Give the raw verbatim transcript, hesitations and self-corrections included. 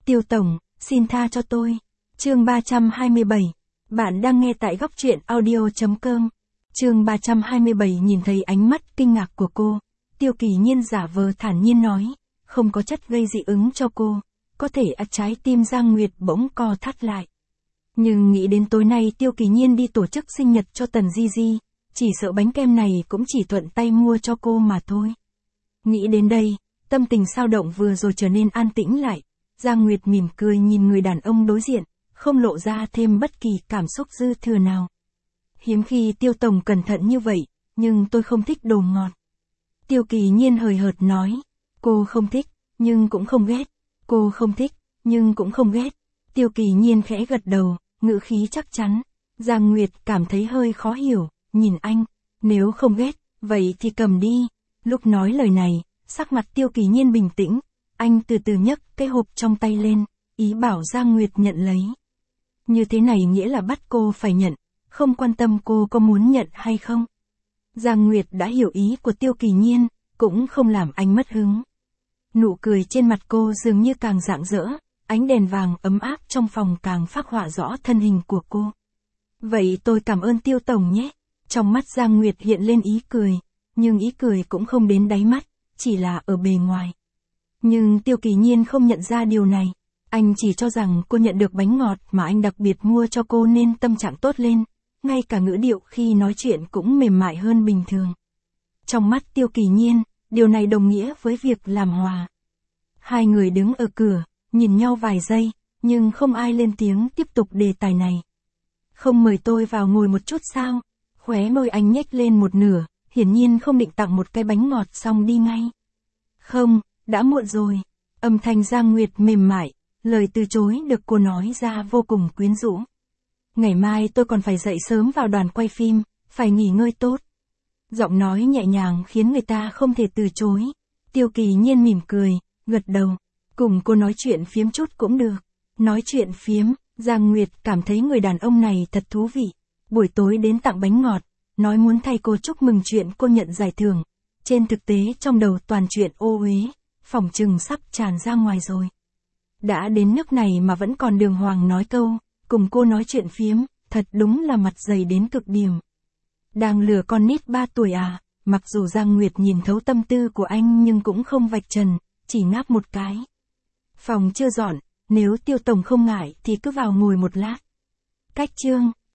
Tiêu Tổng, xin tha cho tôi. Chương ba trăm hai mươi bảy. Bạn đang nghe tại góc truyện audio.com. Chương ba trăm hai mươi bảy. Nhìn thấy ánh mắt kinh ngạc của cô, Tiêu Kỳ Nhiên giả vờ thản nhiên nói, không có chất gây dị ứng cho cô, có thể à trái tim Giang Nguyệt bỗng co thắt lại. Nhưng nghĩ đến tối nay Tiêu Kỳ Nhiên đi tổ chức sinh nhật cho Tần Di Di, chỉ sợ bánh kem này cũng chỉ thuận tay mua cho cô mà thôi. Nghĩ đến đây, tâm tình xao động vừa rồi trở nên an tĩnh lại. Giang Nguyệt mỉm cười nhìn người đàn ông đối diện, không lộ ra thêm bất kỳ cảm xúc dư thừa nào. Hiếm khi Tiêu Tổng cẩn thận như vậy, nhưng tôi không thích đồ ngọt. Tiêu Kỳ Nhiên hời hợt nói, cô không thích, nhưng cũng không ghét. Cô không thích, nhưng cũng không ghét. Tiêu Kỳ Nhiên khẽ gật đầu, ngữ khí chắc chắn. Giang Nguyệt cảm thấy hơi khó hiểu, nhìn anh, nếu không ghét, vậy thì cầm đi. Lúc nói lời này, sắc mặt Tiêu Kỳ Nhiên bình tĩnh, anh từ từ nhấc cái hộp trong tay lên, ý bảo Giang Nguyệt nhận lấy. Như thế này nghĩa là bắt cô phải nhận, không quan tâm cô có muốn nhận hay không. Giang Nguyệt đã hiểu ý của Tiêu Kỳ Nhiên, cũng không làm anh mất hứng. Nụ cười trên mặt cô dường như càng rạng rỡ, ánh đèn vàng ấm áp trong phòng càng phác họa rõ thân hình của cô. Vậy tôi cảm ơn Tiêu Tổng nhé. Trong mắt Giang Nguyệt hiện lên ý cười, nhưng ý cười cũng không đến đáy mắt, chỉ là ở bề ngoài. Nhưng Tiêu Kỳ Nhiên không nhận ra điều này, anh chỉ cho rằng cô nhận được bánh ngọt mà anh đặc biệt mua cho cô nên tâm trạng tốt lên, ngay cả ngữ điệu khi nói chuyện cũng mềm mại hơn bình thường. Trong mắt Tiêu Kỳ Nhiên, điều này đồng nghĩa với việc làm hòa. Hai người đứng ở cửa, nhìn nhau vài giây, nhưng không ai lên tiếng tiếp tục đề tài này. Không mời tôi vào ngồi một chút sao? Khóe môi anh nhếch lên một nửa, hiển nhiên không định tặng một cái bánh ngọt xong đi ngay. Không, đã muộn rồi. Âm thanh Giang Nguyệt mềm mại, lời từ chối được cô nói ra vô cùng quyến rũ. Ngày mai tôi còn phải dậy sớm vào đoàn quay phim, phải nghỉ ngơi tốt. Giọng nói nhẹ nhàng khiến người ta không thể từ chối. Tiêu Kỳ Nhiên mỉm cười, gật đầu. Cùng cô nói chuyện phiếm chút cũng được. Nói chuyện phiếm, Giang Nguyệt cảm thấy người đàn ông này thật thú vị. Buổi tối đến tặng bánh ngọt, nói muốn thay cô chúc mừng chuyện cô nhận giải thưởng. Trên thực tế trong đầu toàn chuyện ô uế, phỏng chừng sắp tràn ra ngoài rồi. Đã đến nước này mà vẫn còn đường hoàng nói câu, cùng cô nói chuyện phiếm, thật đúng là mặt dày đến cực điểm. Đang lừa con nít ba tuổi à? Mặc dù Giang Nguyệt nhìn thấu tâm tư của anh nhưng cũng không vạch trần, chỉ ngáp một cái. Phòng chưa dọn, nếu Tiêu Tổng không ngại thì cứ vào ngồi một lát. Cách chương